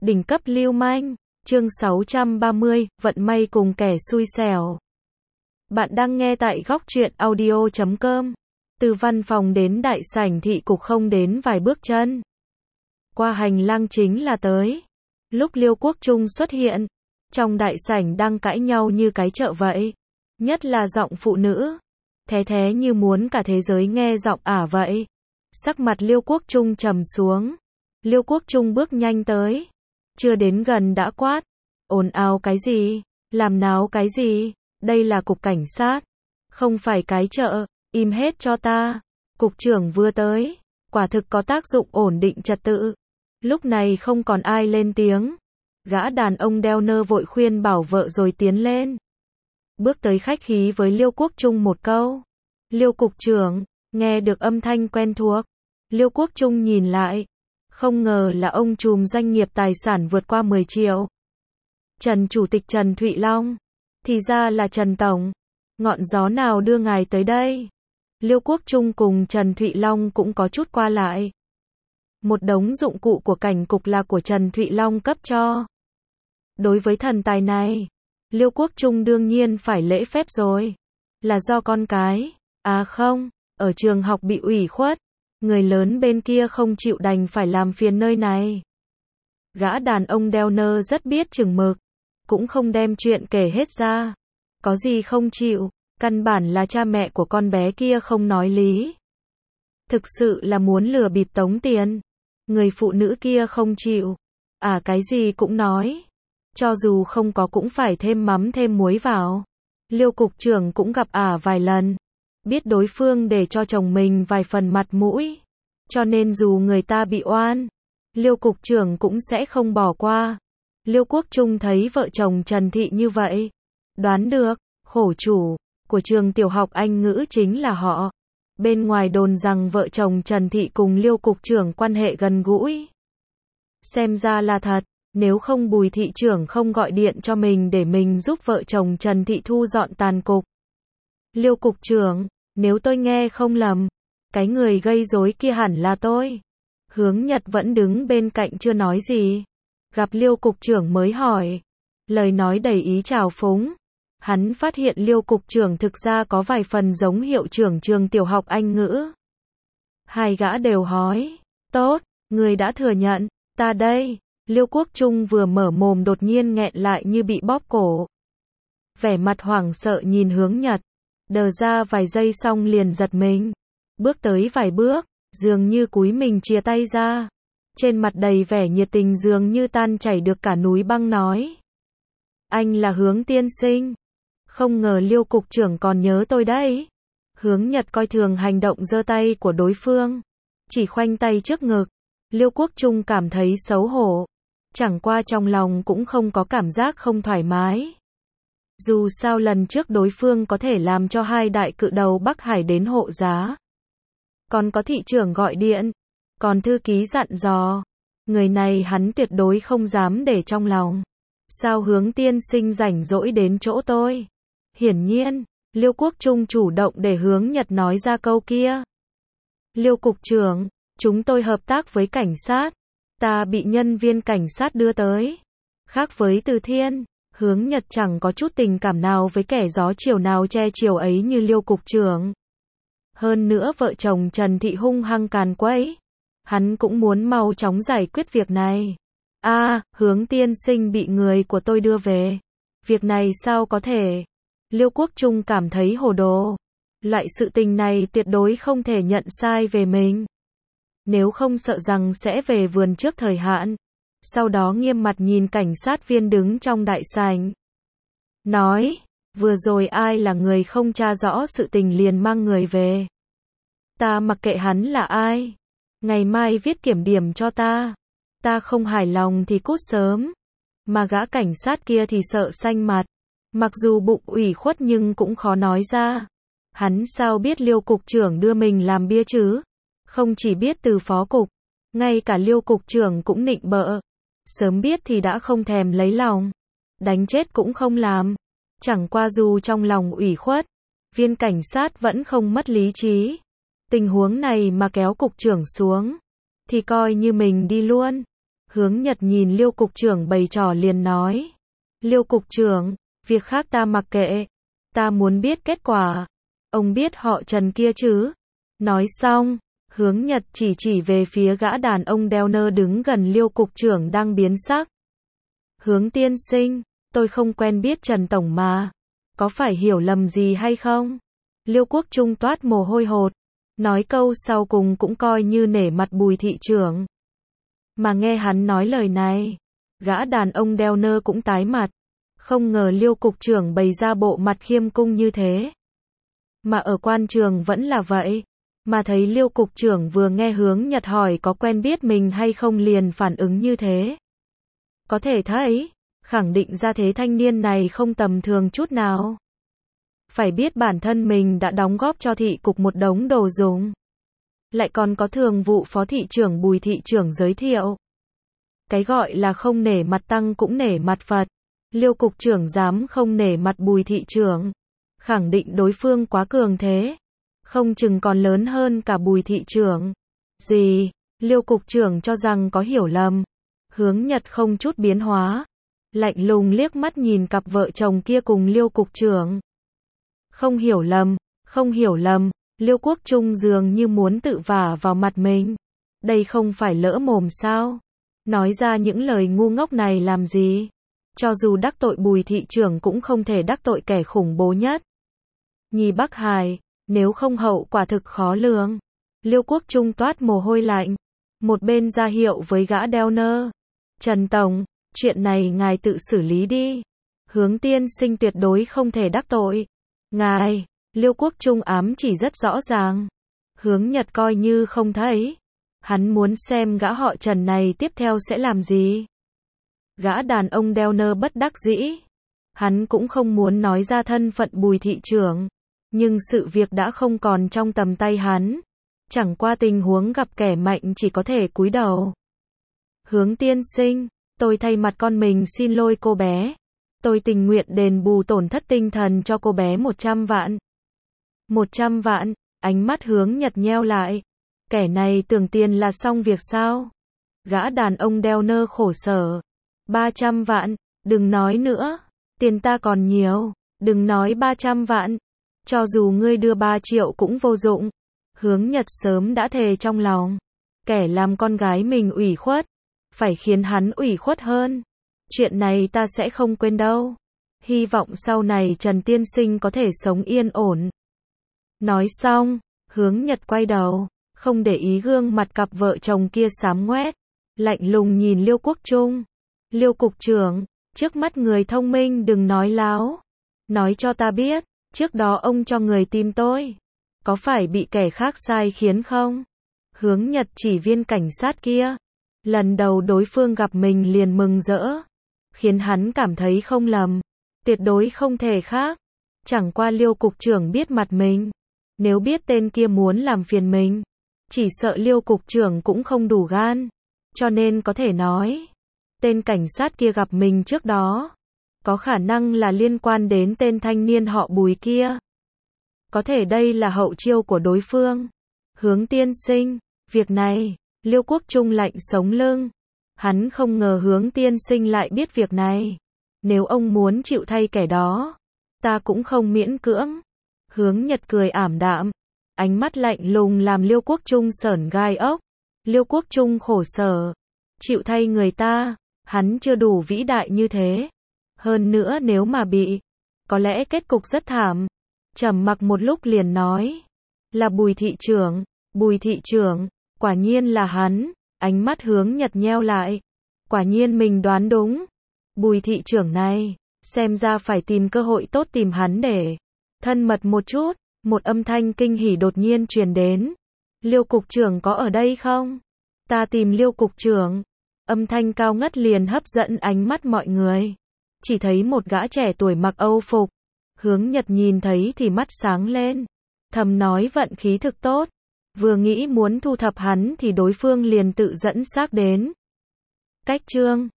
Đỉnh cấp lưu manh, chương 630, vận may cùng kẻ xui xẻo. Bạn đang nghe tại góc truyện audio.com. Từ văn phòng đến đại sảnh thị cục không đến vài bước chân. Qua hành lang chính là tới. Lúc Liêu Quốc Trung xuất hiện, trong đại sảnh đang cãi nhau như cái chợ vậy. Nhất là giọng phụ nữ. Thế như muốn cả thế giới nghe giọng ả vậy. Sắc mặt Liêu Quốc Trung trầm xuống. Liêu Quốc Trung bước nhanh tới. Chưa đến gần đã quát. Ồn ào cái gì? Làm náo cái gì? Đây là cục cảnh sát. Không phải cái chợ. Im hết cho ta. Cục trưởng vừa tới. Quả thực có tác dụng ổn định trật tự. Lúc này không còn ai lên tiếng. Gã đàn ông đeo nơ vội khuyên bảo vợ rồi tiến lên. Bước tới khách khí với Liêu Quốc Trung một câu. Liêu cục trưởng, nghe được âm thanh quen thuộc. Liêu Quốc Trung nhìn lại. Không ngờ là ông trùm doanh nghiệp tài sản vượt qua 10 triệu. Trần Chủ tịch Trần Thụy Long. Thì ra là Trần Tổng. Ngọn gió nào đưa ngài tới đây? Liêu Quốc Trung cùng Trần Thụy Long cũng có chút qua lại. Một đống dụng cụ của cảnh cục là của Trần Thụy Long cấp cho. Đối với thần tài này, Liêu Quốc Trung đương nhiên phải lễ phép rồi. Là do con cái. À không, ở trường học bị ủy khuất. Người lớn bên kia không chịu đành phải làm phiền nơi này. Gã đàn ông đeo nơ rất biết chừng mực. Cũng không đem chuyện kể hết ra. Có gì không chịu, căn bản là cha mẹ của con bé kia không nói lý. Thực sự là muốn lừa bịp tống tiền. Người phụ nữ kia không chịu. À cái gì cũng nói. Cho dù không có cũng phải thêm mắm thêm muối vào. Liêu cục trưởng cũng gặp vài lần. Biết đối phương để cho chồng mình vài phần mặt mũi. Cho nên dù người ta bị oan, Liêu cục trưởng cũng sẽ không bỏ qua. Liêu Quốc Trung thấy vợ chồng Trần Thị như vậy. Đoán được, khổ chủ của trường tiểu học Anh ngữ chính là họ. Bên ngoài đồn rằng vợ chồng Trần Thị cùng Liêu cục trưởng quan hệ gần gũi. Xem ra là thật, nếu không Bùi thị trưởng không gọi điện cho mình để mình giúp vợ chồng Trần Thị thu dọn tàn cục. Liêu cục trưởng, nếu tôi nghe không lầm, cái người gây rối kia hẳn là tôi. Hướng Nhật vẫn đứng bên cạnh chưa nói gì. Gặp Liêu cục trưởng mới hỏi. Lời nói đầy ý trào phúng. Hắn phát hiện Liêu cục trưởng thực ra có vài phần giống hiệu trưởng trường tiểu học Anh ngữ. Hai gã đều hói. Tốt, người đã thừa nhận. Ta đây. Liêu Quốc Trung vừa mở mồm đột nhiên nghẹn lại như bị bóp cổ. Vẻ mặt hoảng sợ nhìn Hướng Nhật. Đờ ra vài giây xong liền giật mình. Bước tới vài bước, dường như cúi mình chia tay ra. Trên mặt đầy vẻ nhiệt tình dường như tan chảy được cả núi băng nói. Anh là Hướng tiên sinh. Không ngờ Liêu cục trưởng còn nhớ tôi đấy. Hướng Nhật coi thường hành động giơ tay của đối phương. Chỉ khoanh tay trước ngực. Liêu Quốc Trung cảm thấy xấu hổ. Chẳng qua trong lòng cũng không có cảm giác không thoải mái. Dù sao lần trước đối phương có thể làm cho hai đại cự đầu Bắc Hải đến hộ giá. Còn có thị trưởng gọi điện. Còn thư ký dặn dò. Người này hắn tuyệt đối không dám để trong lòng. Sao Hướng tiên sinh rảnh rỗi đến chỗ tôi? Hiển nhiên, Liêu Quốc Trung chủ động để Hướng Nhật nói ra câu kia. Liêu cục trưởng, chúng tôi hợp tác với cảnh sát. Ta bị nhân viên cảnh sát đưa tới. Khác với Từ Thiên, Hướng Nhật chẳng có chút tình cảm nào với kẻ gió chiều nào che chiều ấy như Liêu cục trưởng. Hơn nữa vợ chồng Trần Thị hung hăng càn quấy. Hắn cũng muốn mau chóng giải quyết việc này. Hướng tiên sinh bị người của tôi đưa về. Việc này sao có thể? Liêu Quốc Trung cảm thấy hồ đồ. Loại sự tình này tuyệt đối không thể nhận sai về mình. Nếu không sợ rằng sẽ về vườn trước thời hạn. Sau đó nghiêm mặt nhìn cảnh sát viên đứng trong đại sảnh. Nói, vừa rồi ai là người không tra rõ sự tình liền mang người về. Ta mặc kệ hắn là ai. Ngày mai viết kiểm điểm cho ta. Ta không hài lòng thì cút sớm. Mà gã cảnh sát kia thì sợ xanh mặt. Mặc dù bụng ủy khuất nhưng cũng khó nói ra. Hắn sao biết Liêu cục trưởng đưa mình làm bia chứ? Không chỉ biết từ phó cục. Ngay cả Liêu cục trưởng cũng nịnh bợ. Sớm biết thì đã không thèm lấy lòng. Đánh chết cũng không làm. Chẳng qua dù trong lòng ủy khuất. Viên cảnh sát vẫn không mất lý trí. Tình huống này mà kéo cục trưởng xuống. Thì coi như mình đi luôn. Hướng Nhật nhìn Liêu cục trưởng bày trò liền nói. Liêu cục trưởng, việc khác ta mặc kệ. Ta muốn biết kết quả. Ông biết họ Trần kia chứ? Nói xong, Hướng Nhật chỉ về phía gã đàn ông đeo nơ đứng gần Liêu cục trưởng đang biến sắc. Hướng tiên sinh, tôi không quen biết Trần Tổng mà. Có phải hiểu lầm gì hay không? Liêu Quốc Trung toát mồ hôi hột. Nói câu sau cùng cũng coi như nể mặt Bùi thị trưởng. Mà nghe hắn nói lời này, gã đàn ông đeo nơ cũng tái mặt. Không ngờ Liêu cục trưởng bày ra bộ mặt khiêm cung như thế. Mà ở quan trường vẫn là vậy. Mà thấy Liêu cục trưởng vừa nghe Hướng Nhật hỏi có quen biết mình hay không liền phản ứng như thế. Có thể thấy, khẳng định ra thế thanh niên này không tầm thường chút nào. Phải biết bản thân mình đã đóng góp cho thị cục một đống đồ dùng. Lại còn có thường vụ phó thị trưởng Bùi thị trưởng giới thiệu. Cái gọi là không nể mặt tăng cũng nể mặt Phật. Liêu cục trưởng dám không nể mặt Bùi thị trưởng. Khẳng định đối phương quá cường thế. Không chừng còn lớn hơn cả Bùi thị trưởng. Gì? Liêu cục trưởng cho rằng có hiểu lầm. Hướng Nhật không chút biến hóa. Lạnh lùng liếc mắt nhìn cặp vợ chồng kia cùng Liêu cục trưởng. Không hiểu lầm, không hiểu lầm. Liêu Quốc Trung dường như muốn tự vả vào mặt mình. Đây không phải lỡ mồm sao? Nói ra những lời ngu ngốc này làm gì? Cho dù đắc tội Bùi thị trưởng cũng không thể đắc tội kẻ khủng bố nhất. Nhi Bắc Hải, nếu không hậu quả thực khó lường. Liêu Quốc Trung toát mồ hôi lạnh. Một bên ra hiệu với gã đeo nơ. Trần Tổng, chuyện này ngài tự xử lý đi. Hướng tiên sinh tuyệt đối không thể đắc tội. Ngài, Liêu Quốc Trung ám chỉ rất rõ ràng. Hướng Nhật coi như không thấy. Hắn muốn xem gã họ Trần này tiếp theo sẽ làm gì. Gã đàn ông đeo nơ bất đắc dĩ. Hắn cũng không muốn nói ra thân phận Bùi thị trưởng. Nhưng sự việc đã không còn trong tầm tay hắn. Chẳng qua tình huống gặp kẻ mạnh chỉ có thể cúi đầu. Hướng tiên sinh, tôi thay mặt con mình xin lỗi cô bé. Tôi tình nguyện đền bù tổn thất tinh thần cho cô bé 100 vạn. 100 vạn, ánh mắt Hướng Nhật nheo lại. Kẻ này tưởng tiền là xong việc sao? Gã đàn ông đeo nơ khổ sở. 300 vạn, đừng nói nữa. Tiền ta còn nhiều, đừng nói 300 vạn. Cho dù ngươi đưa 3 triệu cũng vô dụng. Hướng Nhật sớm đã thề trong lòng. Kẻ làm con gái mình ủy khuất. Phải khiến hắn ủy khuất hơn. Chuyện này ta sẽ không quên đâu. Hy vọng sau này Trần tiên sinh có thể sống yên ổn. Nói xong, Hướng Nhật quay đầu, không để ý gương mặt cặp vợ chồng kia xám ngoét, lạnh lùng nhìn Liêu Quốc Trung. Liêu cục trưởng, trước mắt người thông minh đừng nói láo. Nói cho ta biết, trước đó ông cho người tìm tôi. Có phải bị kẻ khác sai khiến không? Hướng Nhật chỉ viên cảnh sát kia. Lần đầu đối phương gặp mình liền mừng rỡ. Khiến hắn cảm thấy không lầm. Tuyệt đối không thể khác. Chẳng qua Liêu cục trưởng biết mặt mình. Nếu biết tên kia muốn làm phiền mình, chỉ sợ Liêu cục trưởng cũng không đủ gan. Cho nên có thể nói, tên cảnh sát kia gặp mình trước đó, có khả năng là liên quan đến tên thanh niên họ Bùi kia. Có thể đây là hậu chiêu của đối phương. Hướng tiên sinh, việc này, Liêu Quốc Trung lạnh sống lưng. Hắn không ngờ Hướng tiên sinh lại biết việc này. Nếu ông muốn chịu thay kẻ đó, ta cũng không miễn cưỡng. Hướng Nhật cười ảm đạm. Ánh mắt lạnh lùng làm Liêu Quốc Trung sởn gai ốc. Liêu Quốc Trung khổ sở. Chịu thay người ta, hắn chưa đủ vĩ đại như thế. Hơn nữa nếu mà bị, có lẽ kết cục rất thảm. Trầm mặc một lúc liền nói. Là Bùi thị trưởng. Bùi thị trưởng, quả nhiên là hắn. Ánh mắt Hướng Nhật nheo lại. Quả nhiên mình đoán đúng. Bùi thị trưởng này, xem ra phải tìm cơ hội tốt tìm hắn để thân mật một chút. Một âm thanh kinh hỉ đột nhiên truyền đến. Liêu cục trưởng có ở đây không? Ta tìm Liêu cục trưởng. Âm thanh cao ngất liền hấp dẫn ánh mắt mọi người. Chỉ thấy một gã trẻ tuổi mặc Âu phục. Hướng Nhật nhìn thấy thì mắt sáng lên. Thầm nói vận khí thực tốt. Vừa nghĩ muốn thu thập hắn thì đối phương liền tự dẫn xác đến. Cách chương